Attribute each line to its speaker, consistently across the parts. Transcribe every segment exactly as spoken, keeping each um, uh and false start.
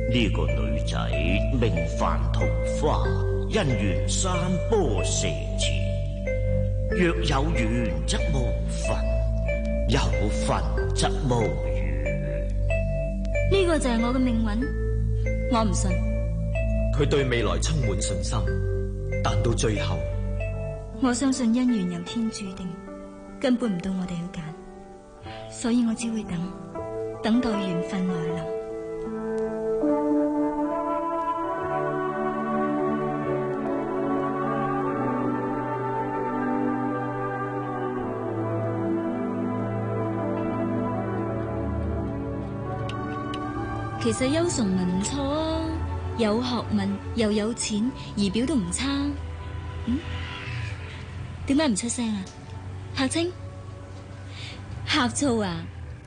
Speaker 1: 呢個女仔名繁桃花，姻緣山坡蛇池，若有緣則無份，有份則無緣。
Speaker 2: 呢個就係我嘅命運，我唔信。
Speaker 3: 佢對未來充滿信心，但到最後，
Speaker 2: 我相信姻緣由天注定，根本唔到我哋去揀，所以我只會等，等待緣分來臨。其實邱崇文唔錯啊，有學問又有錢，儀表都唔差。嗯？點解唔出聲啊？客清？呷醋啊？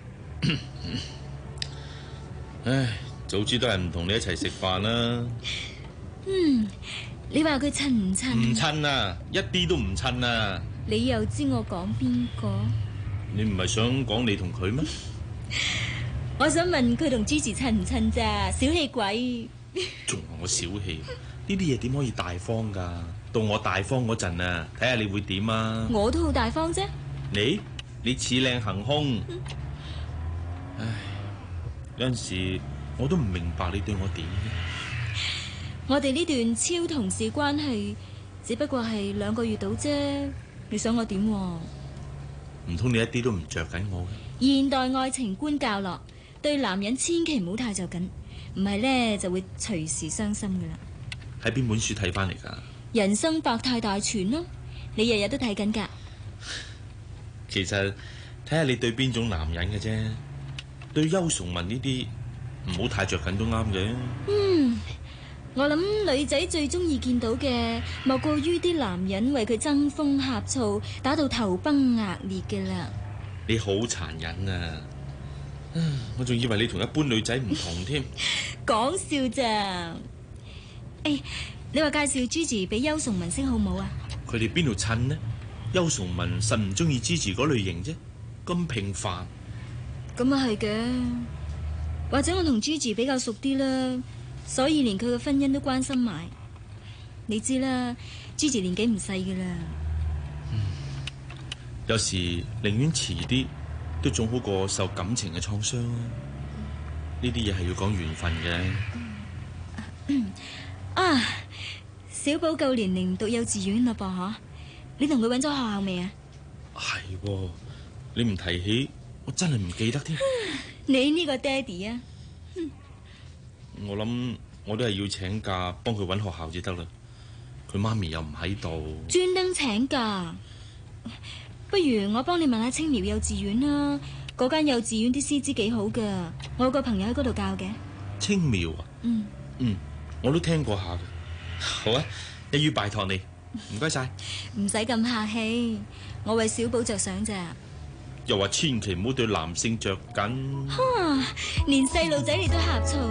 Speaker 4: 唉，早知都係唔同你一齊食飯啦。
Speaker 2: 嗯，你話佢襯唔襯？
Speaker 4: 唔襯啊，一啲都唔襯啊。
Speaker 2: 你又知我講邊個？
Speaker 4: 你唔係想講你同佢咩？
Speaker 2: 我想問佢同 Gigi 襯唔襯咋？小氣鬼！
Speaker 4: 仲話我小氣？呢啲嘢點可以大方噶？到我大方嗰陣啊，睇下你會點啊！
Speaker 2: 我都好大方啫。
Speaker 4: 你你似靚行兇。唉，有陣時我都唔明白你對我點嘅。
Speaker 2: 我哋呢段超同事關係，只不過係兩個月到啫。你想我點？
Speaker 4: 唔通你一啲都唔着緊我嘅？
Speaker 2: 現代愛情觀教落。對男人千祈唔好太就緊，唔係咧就會隨時傷心噶啦。
Speaker 4: 喺邊本書睇翻嚟噶？
Speaker 2: 人生百態大全咯，你日日都睇緊噶。
Speaker 4: 其實睇下你對邊種男人嘅啫，對邱崇文呢啲唔好太着緊都啱嘅。
Speaker 2: 嗯，我諗女仔最中意見到嘅，莫過於啲男人為佢爭風呷醋，打到頭崩額裂嘅啦。
Speaker 4: 你好殘忍啊！我仲以為你同一般女仔唔同添。
Speaker 2: 講笑咋？誒，你話介紹 Gigi 俾邱崇文識好冇啊？
Speaker 4: 佢哋邊度襯呢？邱崇文實唔中意 Gigi 嗰類型啫，咁平凡。
Speaker 2: 咁啊係嘅，或者我同 Gigi 比較熟啲啦，所以連佢嘅婚姻都關心埋。你知啦 ，Gigi 年紀唔細噶啦。
Speaker 4: 嗯，有時寧願遲啲。都總好過受感情嘅創傷啊！呢啲嘢係要講緣分嘅。
Speaker 2: 嗯啊，小寶夠年齡讀幼稚園啦噃嗬？你同佢揾咗學校未啊？
Speaker 4: 係，你唔提起，我真係唔記得添。
Speaker 2: 你呢個爹哋啊！
Speaker 4: 我諗我都係要請假幫佢揾學校至得啦。佢媽咪又唔喺度，
Speaker 2: 專登請假。不如我幫你問下青苗幼稚園啦，嗰間幼稚園啲師資幾好噶，我有個朋友喺嗰度教嘅。
Speaker 4: 青苗啊？
Speaker 2: 嗯
Speaker 4: 嗯，我都聽過下嘅。好啊，一於拜託你，唔該晒。
Speaker 2: 唔使咁客氣，我為小寶着想咋。
Speaker 4: 又話千祈唔好對男性着緊。
Speaker 2: 哈，連細路仔你都呷醋。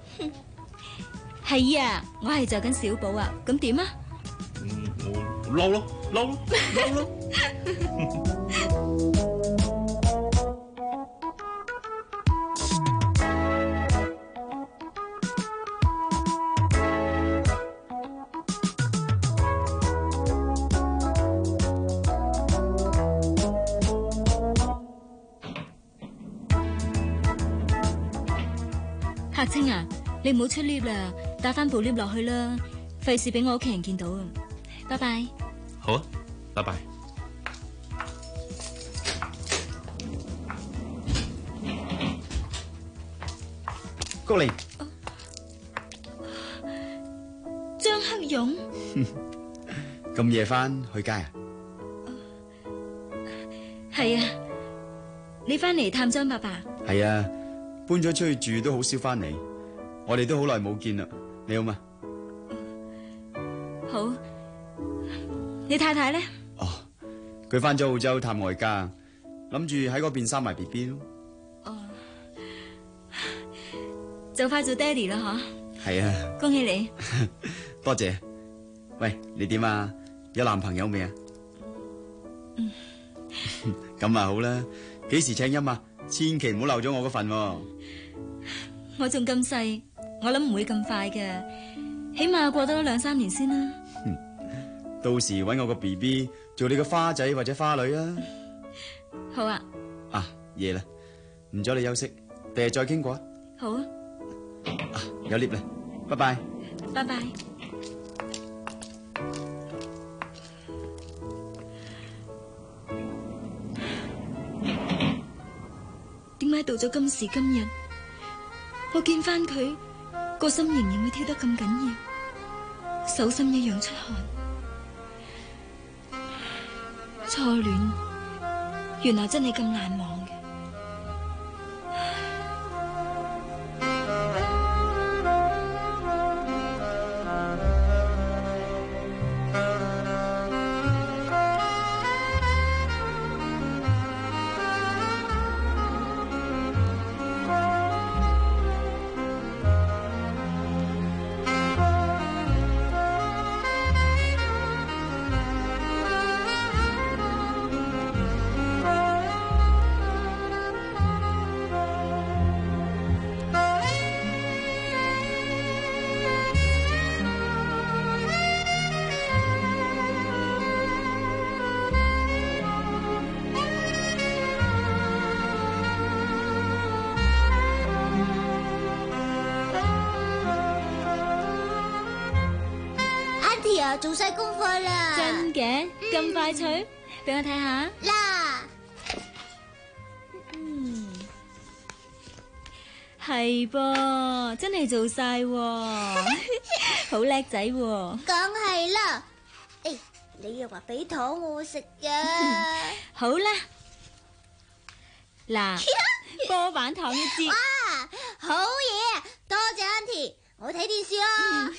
Speaker 2: 係啊，我係着緊小寶啊，咁點啊？
Speaker 4: 嗯，我嬲咯，嬲咯，嬲咯。
Speaker 2: 客清啊，你唔好出 lift 啦，打翻部 lift 落去啦，費事俾我屋企人見到啊！拜拜。
Speaker 4: 好啊，拜拜。
Speaker 5: 高玲，
Speaker 2: 張克勇，
Speaker 5: 咁夜翻去街啊？
Speaker 2: 係啊，你翻嚟探張伯伯？
Speaker 5: 係啊，搬咗出去住都好少翻嚟，我哋都好耐冇見啦。你好嘛？
Speaker 2: 好。你太太咧？
Speaker 5: 哦，佢翻咗澳洲探外家，諗住喺嗰邊生埋 B B 咯。
Speaker 2: 哦，就快做爹哋啦嗬？
Speaker 5: 係啊，
Speaker 2: 恭喜你。
Speaker 5: 多謝。喂，你點啊？有男朋友未啊？
Speaker 2: 嗯，
Speaker 5: 咁啊好啦，幾時請纓啊？千祈唔好漏咗我嗰份喎。
Speaker 2: 我仲咁細，我諗唔會咁快嘅，起碼過多兩三年先啦。
Speaker 5: 到時搵我個 B B 做你個花仔或者花女啊！
Speaker 2: 好啊。
Speaker 5: 啊，夜啦，唔阻你休息，第日再傾過啊！
Speaker 2: 好啊。
Speaker 5: 啊，有 lift 啦，拜拜。
Speaker 2: 拜拜。點解到咗今時今日，我見翻佢個心仍然會跳得咁緊要，手心一樣出汗。初戀原來真係咁難忘嘅。
Speaker 6: 做晒功課啦！
Speaker 2: 真嘅？咁快脆？俾我睇下。
Speaker 6: 嗱，
Speaker 2: 嗯，係噃，真係做晒，好叻仔喎！
Speaker 6: 梗係啦。誒，你又話俾糖我食㗎？
Speaker 2: 好啦，嗱，波板糖一支。
Speaker 6: 哇，好嘢！多謝 Auntie，我睇電視啦。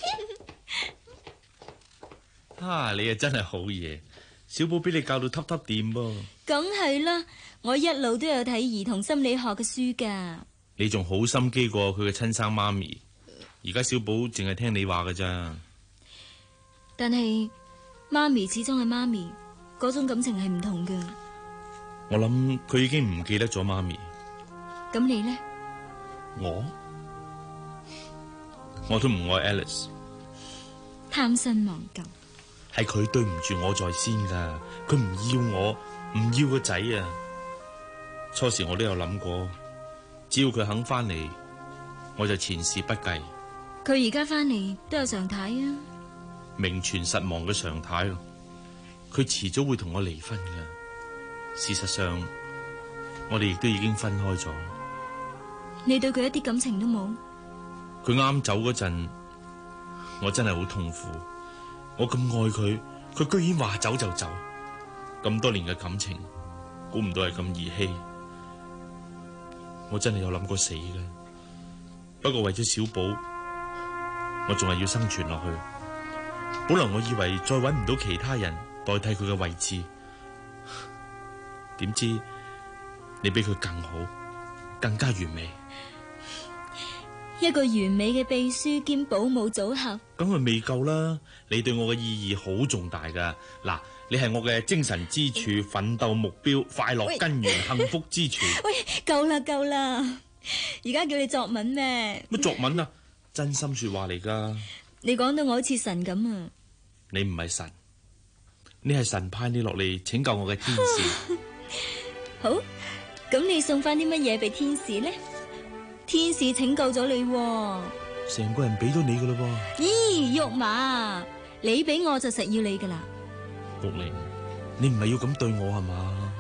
Speaker 4: 啊！你啊真係好嘢，小寶俾你教到嗒嗒掂噃。
Speaker 2: 梗係啦，我一路都有睇兒童心理學嘅書噶。
Speaker 4: 你仲好心機過佢嘅親生媽咪，而家小寶淨係聽你話㗎咋。
Speaker 2: 但係媽咪始終係媽咪，嗰種感情係唔同噶。
Speaker 4: 我諗佢已經唔記得咗媽咪。
Speaker 2: 咁你呢？
Speaker 4: 我我都唔愛 Alice，
Speaker 2: 貪新忘舊。
Speaker 4: 係佢對唔住我在先噶，佢唔要我，唔要個仔啊！初時我都有諗過，只要佢肯翻嚟，我就前事不計。
Speaker 2: 佢而家翻嚟都有常態啊，
Speaker 4: 名存實亡嘅常態咯。佢遲早會同我離婚噶。事實上，我哋亦都已經分開咗。
Speaker 2: 你對佢一啲感情都冇？
Speaker 4: 佢啱走嗰陣，我真係好痛苦。我咁愛佢，佢居然話走就走，咁多年嘅感情，估唔到係咁兒戲。我真係有諗過死嘅，不過為咗小寶，我仲係要生存落去。本來我以為再搵唔到其他人代替佢嘅位置，點知你比佢更好，更加完美。
Speaker 2: 一個完美嘅秘書兼保姆組合，
Speaker 4: 咁咪未夠啦！你對我嘅意義好重大噶。嗱，你係我嘅精神支柱、奮鬥目標、快樂根源、幸福之泉。
Speaker 2: 喂，夠啦夠啦！而家叫你作文咩？
Speaker 4: 乜作文啊？真心說話嚟噶。
Speaker 2: 你講到我好似神咁啊！
Speaker 4: 你唔係神，你係神派你落嚟拯救我嘅天使。
Speaker 2: 好，咁你送翻啲乜嘢俾天使呢？天使拯救咗你，
Speaker 4: 成個人俾咗你噶啦噃。
Speaker 2: 咦，玉麻，你俾我就實要你噶啦。
Speaker 4: 玉玲，你唔係要咁對我係嘛？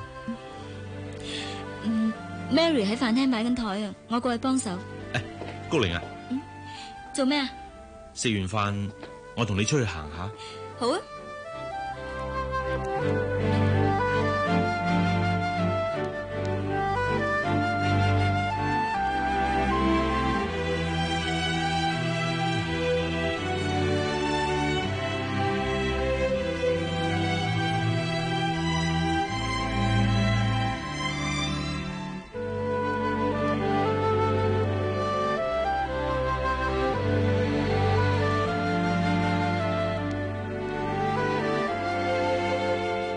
Speaker 2: 嗯 ，Mary 喺飯廳擺緊台啊，我過去幫手。
Speaker 4: 誒，谷玲啊，
Speaker 2: 嗯，做咩啊？
Speaker 4: 食完飯我同你出去行下。
Speaker 2: 好啊。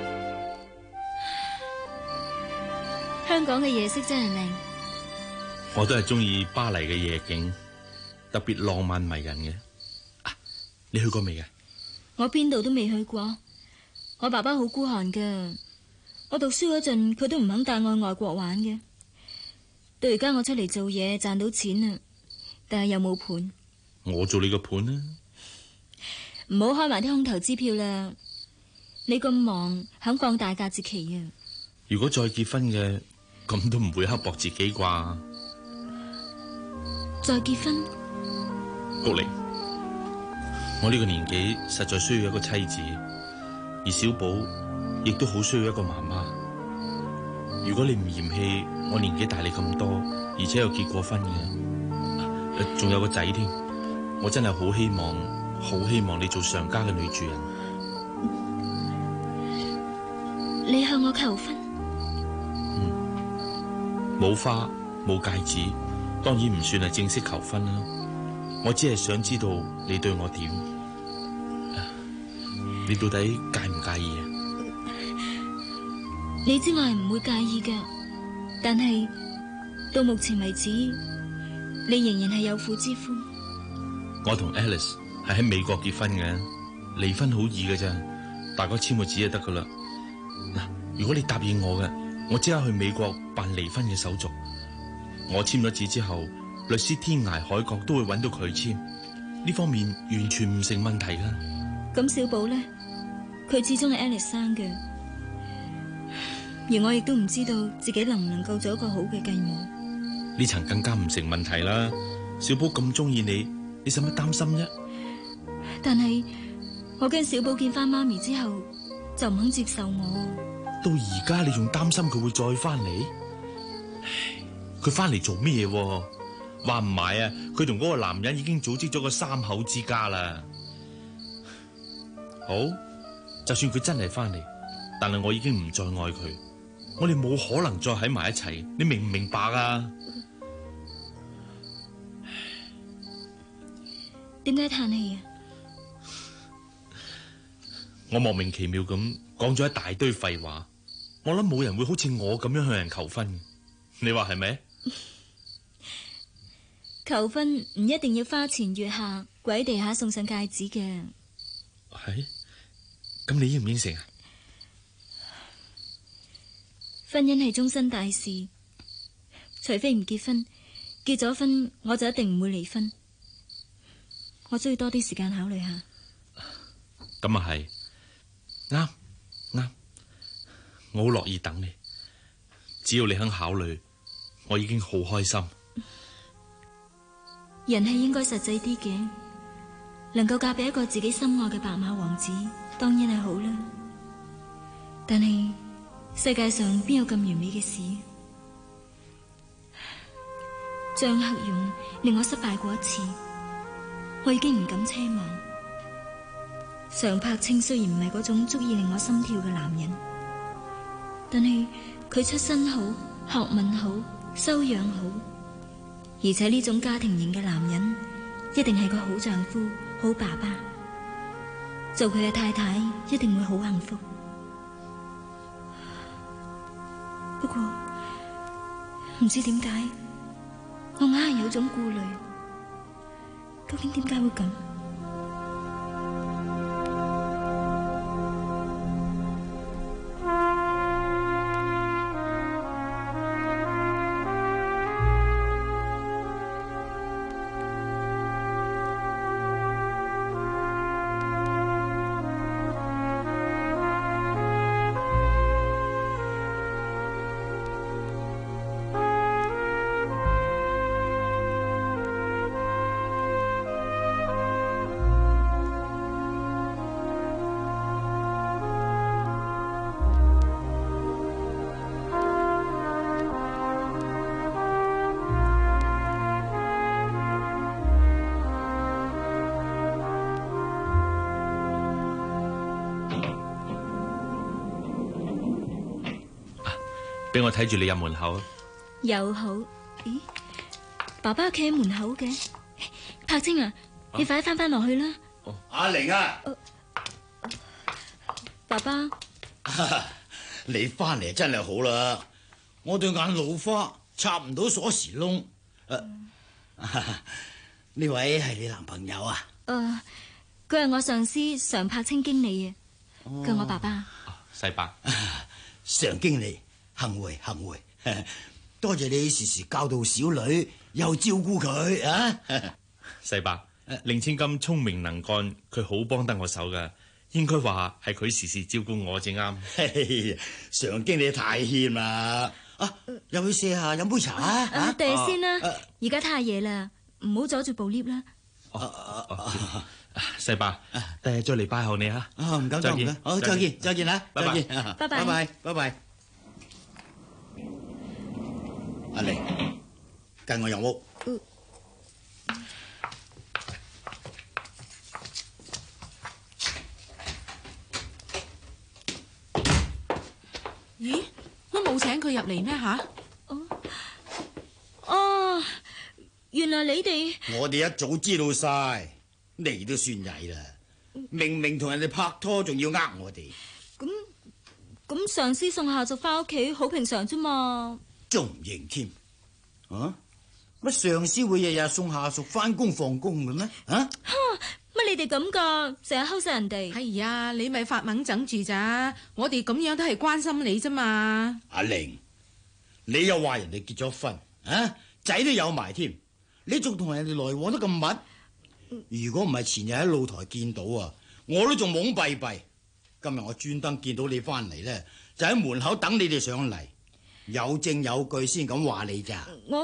Speaker 2: 香港嘅夜色真係靚，
Speaker 4: 我都係中意巴黎嘅夜景，特別浪漫迷人嘅。啊，你去過未嘅？
Speaker 2: 我邊度都未去過。我爸爸好孤寒噶，我讀書嗰陣佢都唔肯帶我去外國玩嘅。到而家我出嚟做嘢賺到錢啦，但係又冇伴。
Speaker 4: 我做你個伴啦。
Speaker 2: 唔好開埋啲空頭支票啦。你咁忙，肯放大假節期啊？
Speaker 4: 如果再結婚嘅，咁都唔會刻薄自己啩？
Speaker 2: 再結婚？
Speaker 4: 谷玲，我呢個年紀實在需要一個妻子，而小寶亦都好需要一個媽媽。如果你唔嫌棄我年紀大你咁多，而且又結過婚嘅，仲有個仔添，我真係好希望，好希望你做上家嘅女主人。
Speaker 2: 你向我求婚？
Speaker 4: 嗯，冇花冇戒指，當然唔算係正式求婚啦。我只係想知道你對我點，你到底介唔介意啊？
Speaker 2: 你知我係唔會介意嘅，但係到目前為止，你仍然係有婦之夫。
Speaker 4: 我同 Alice 係喺美國結婚嘅，離婚好易嘅啫，大家簽個字就得噶啦。嗱，如果你答應我嘅，我即刻去美國辦離婚嘅手續。我簽咗字之後，律師天涯海角都會揾到佢簽，呢方面完全唔成問題噶。
Speaker 2: 咁小寶呢？佢始終係 Alice 生嘅，而我亦都唔知道自己能唔能夠做一個好嘅繼母。
Speaker 4: 呢層更加唔成問題啦。小寶咁中意你，你使乜擔心啫？
Speaker 2: 但係我驚小寶見翻媽咪之後就唔肯接受我。
Speaker 4: 到而家你仲擔心佢會再翻嚟？佢翻嚟做咩嘢？話唔埋啊，佢同嗰個男人已經組織咗個三口之家啦。好，就算佢真係翻嚟，但係我已經唔再愛佢，我哋冇可能再喺埋一齊，你明唔明白啊？
Speaker 2: 點解嘆氣啊？
Speaker 4: 我莫名其妙咁講咗一大堆廢話，我諗冇人會好似我咁樣向人求婚，你話係咪？
Speaker 2: 求婚唔一定要花前月下，跪地下送上戒指嘅。
Speaker 4: 係？咁你應唔應承啊？
Speaker 2: 婚姻係終身大事，除非唔結婚，結咗婚我就一定唔會離婚。我需要多啲時間考慮下。
Speaker 4: 咁啊係，啱啱，我好樂意等你，只要你肯考慮，我已經好開心。
Speaker 2: 人係應該實際啲嘅，能夠嫁俾一個自己心愛嘅白馬王子，當然係好啦。但係世界上邊有咁完美嘅事？張克勇令我失敗過一次，我已經唔敢奢望。常柏清雖然唔係嗰種足以令我心跳嘅男人，但係佢出身好，學問好，修養好。而且呢種家庭型嘅男人，一定係個好丈夫、好爸爸，做佢嘅太太一定會好幸福。不過唔知點解，我硬係有種顧慮，究竟點解會咁？
Speaker 4: 俾我睇住你入門口。
Speaker 2: 又好，咦？爸爸企喺門口嘅，柏清啊，你快啲翻翻落去啦。
Speaker 7: 阿玲啊，
Speaker 2: 爸爸，
Speaker 7: 你翻嚟真係好啦。我對眼老花，插唔到鎖匙窿， 呢位係你男朋友啊？
Speaker 2: 誒、呃，佢係我上司常柏清經理啊，佢、哦、我爸爸。
Speaker 4: 世伯，
Speaker 7: 常經理，幸會幸會，多謝你時時教導小女，又照顧佢啊！
Speaker 4: 世伯，令千金聰明能幹，佢好幫得我手噶，應該話係佢時時照顧我至啱。
Speaker 7: 常經理太謙啦，啊，入去卸下飲杯茶啊！
Speaker 2: 啊，第日先啦，而家太夜啦，唔好阻住部 lift 啦。
Speaker 4: 世伯，第日再嚟拜候你啊！
Speaker 7: 唔該，再見，好，再見，再見啦，
Speaker 4: 拜拜，
Speaker 2: 拜拜，
Speaker 7: 拜拜，拜拜。阿玲，跟我入屋。
Speaker 8: 咦，我冇請佢入嚟咩吓？
Speaker 2: 哦，哦，原來你哋
Speaker 7: 我哋一早知道晒，你都算曳啦！明明同人哋拍拖，仲要呃我哋。
Speaker 2: 咁咁，上司送下屬翻屋企，好平常啫嘛。
Speaker 7: 仲唔認添？啊？乜上司會日日送下屬翻工放工嘅咩？啊？
Speaker 2: 哈！乜你哋咁噶？成日睺晒人哋。
Speaker 8: 係呀，你咪發懵整住咋？我哋咁樣都係關心你啫嘛。
Speaker 7: 阿玲，你又話人哋結咗婚，啊？仔都有埋添，你仲同人哋來往得咁密？如果唔係前日喺露台見到啊，我都仲懵閉閉。今日我專登見到你翻嚟咧，就喺門口等你哋上嚟，有證有據先咁話你咋。
Speaker 2: 我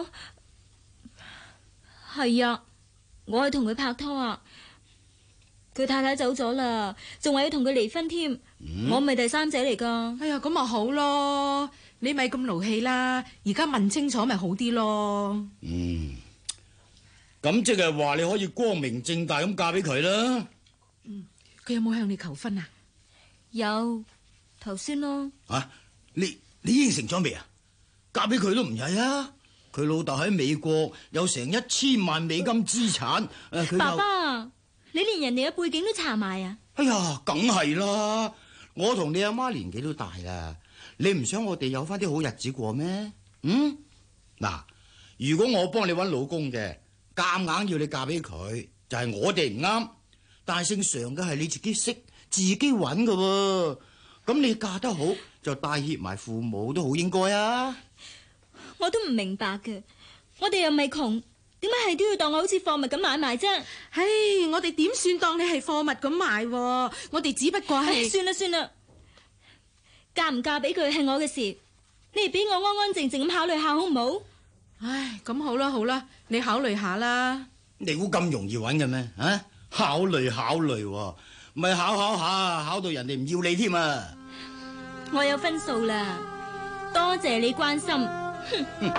Speaker 2: 係啊，我係同佢拍拖啊，佢太太走咗啦，仲話要同佢離婚添。嗯、我咪第三者嚟噶。
Speaker 8: 哎呀，咁咪好咯，你咪咁勞氣啦，而家問清楚咪好啲咯。
Speaker 7: 嗯。咁即係話你可以光明正大咁嫁俾佢啦。
Speaker 8: 嗯，佢有冇向你求婚啊？
Speaker 2: 有，頭先咯。
Speaker 7: 啊，你你應承咗未啊？嫁俾佢都唔曳啊！佢老豆喺美國有成一千萬美金資產。誒，
Speaker 2: 爸爸，你連人哋嘅背景都查埋啊？
Speaker 7: 哎呀，梗係啦！我同你阿媽年紀都大啦，你唔想我哋有翻啲好日子過咩？嗯，嗱，如果我幫你搵老公嘅，夾硬要你嫁俾佢，就係我哋唔啱。但係姓常嘅係你自己識自己揾㗎喎，咁你嫁得好就帶挈埋父母都好應該啊！
Speaker 2: 我都唔明白嘅，我哋又咪窮，點解係都要當我好似貨物咁買賣啫？
Speaker 8: 唉，我哋點算當你係貨物咁買？我哋只不過係……
Speaker 2: 算啦算啦，嫁唔嫁俾佢係我嘅事，你哋俾我安安靜靜咁考慮下好唔好？
Speaker 8: 唉，咁好啦好啦，你考慮下啦。
Speaker 7: 你估咁容易揾嘅咩？啊，考慮考慮，咪考考下，考到人哋唔要你添啊！
Speaker 2: 我有分數啦，多謝你關心。哼。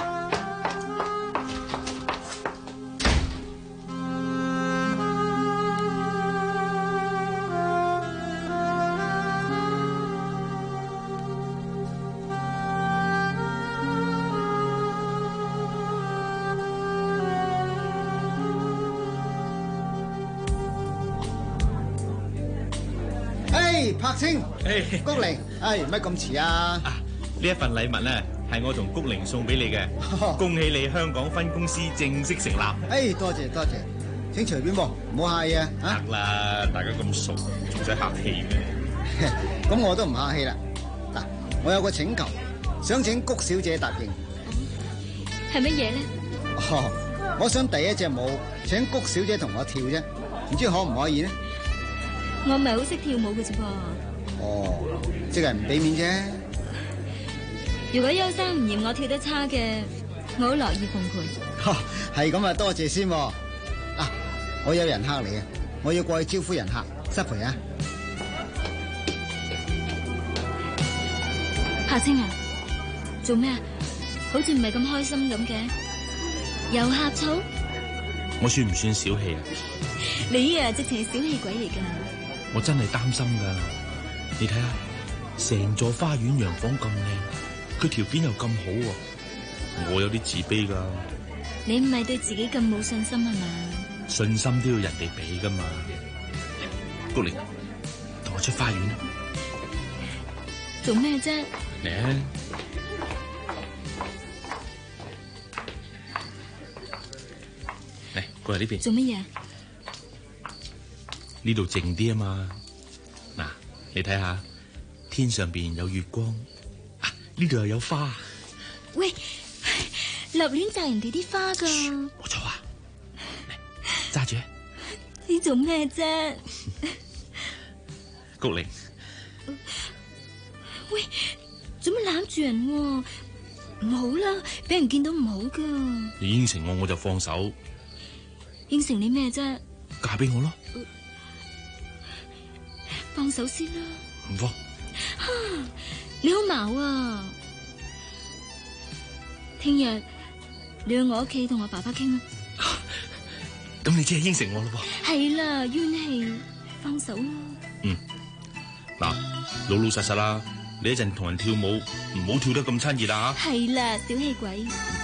Speaker 9: 柏清，谷玲，哎，乜咁遲啊？
Speaker 4: 啊，呢一份禮物咧係我同谷玲送俾你嘅，恭喜你香港分公司正式成立。
Speaker 9: 哎，多謝多謝，請隨便喎，唔好客氣啊。
Speaker 4: 得啦，大家咁熟，仲使客氣咩？
Speaker 9: 咁我都唔客氣啦。嗱，我有個請求，想請谷小姐答應。
Speaker 2: 係乜嘢咧？
Speaker 9: 哦，我想第一隻舞請谷小姐同我跳啫，唔知可唔可以呢？
Speaker 2: 我唔係好識跳舞嘅啫噃。
Speaker 9: 哦，即係唔俾面啫。
Speaker 2: 如果優生唔嫌我跳得差嘅，我好樂意奉陪。
Speaker 9: 係咁啊，多謝先。啊，我有人客嚟啊，我要過去招呼人客，失陪啊。
Speaker 2: 柏清啊，做咩啊？好似唔係咁開心咁嘅，有呷醋？
Speaker 4: 我算唔算小氣啊？
Speaker 2: 你啊，直情係小氣鬼嚟噶。
Speaker 4: 我真係擔心噶，你睇下，成座花園洋房咁靚，佢條件又咁好喎，我有啲自卑噶。
Speaker 2: 你唔係對自己咁冇信心係嘛？
Speaker 4: 信心都要人哋俾噶嘛。谷玲，同我出花園。
Speaker 2: 做咩啫？
Speaker 4: 嚟啊！ 過嚟呢邊。
Speaker 2: 做乜嘢？
Speaker 4: 呢度靜啲啊嘛。嗱，你睇下，天上邊有月光，啊，呢度又有花。
Speaker 2: 喂，立亂摘人哋啲花噶。
Speaker 4: 冇錯啊，揸住。
Speaker 2: 你做咩啫？
Speaker 4: 菊玲，
Speaker 2: 喂，做乜攬住人？唔好啦，俾人見到唔好噶。
Speaker 4: 你應承我，我就放手。
Speaker 2: 應承你咩啫？
Speaker 4: 嫁俾我咯。
Speaker 2: 放手先啦。
Speaker 4: 唔放。
Speaker 2: 你好矛啊！聽日你去我屋企同我爸爸傾啊。
Speaker 4: 咁你即係應承我咯噃？
Speaker 2: 係啦，冤氣放手啦。
Speaker 4: 嗯，嗱，老老實實啦，你一陣同人跳舞，唔好跳得咁親熱啦吓。
Speaker 2: 係啦，小氣鬼。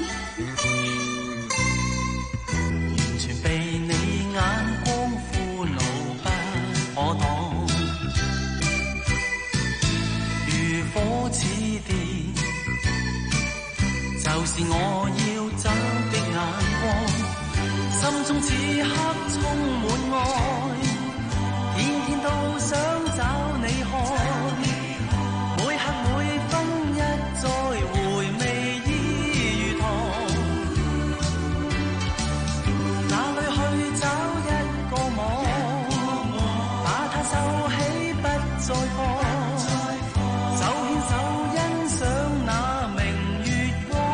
Speaker 10: 完全被你眼光俘虜不可擋，如火似電，就是我要找的眼光。心中此刻充滿愛，天天都想找你看，每刻每分一再回味依如糖，哪裏去找一個網，把它收起不再放，手牽手欣賞那明月光。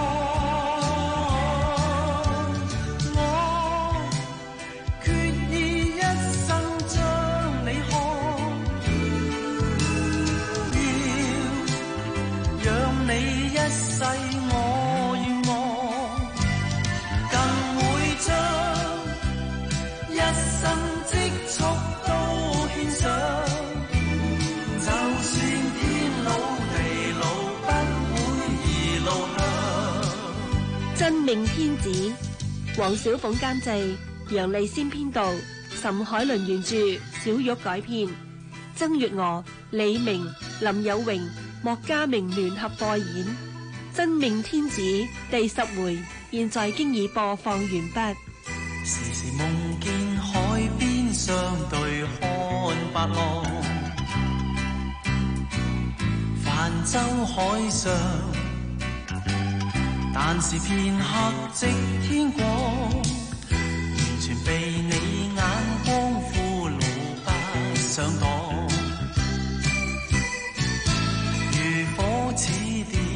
Speaker 10: 我願我更會將一生積蓄都獻上，就算天老地老不會移路向。
Speaker 11: 真命天子，黃小鳳監製，楊麗仙編導，岑海倫原著，小玉改編，曾月娥、李明、林有榮、莫家明聯合播演。真命天子第十回，現在經已播放完畢。
Speaker 10: 時時夢見海邊相對看白浪，泛舟海上，但是片刻即天光，完全被你眼光俘虜不上當，如火似電，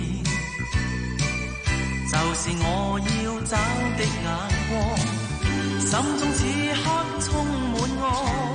Speaker 10: 就是我要找的眼光，心中此刻充滿愛。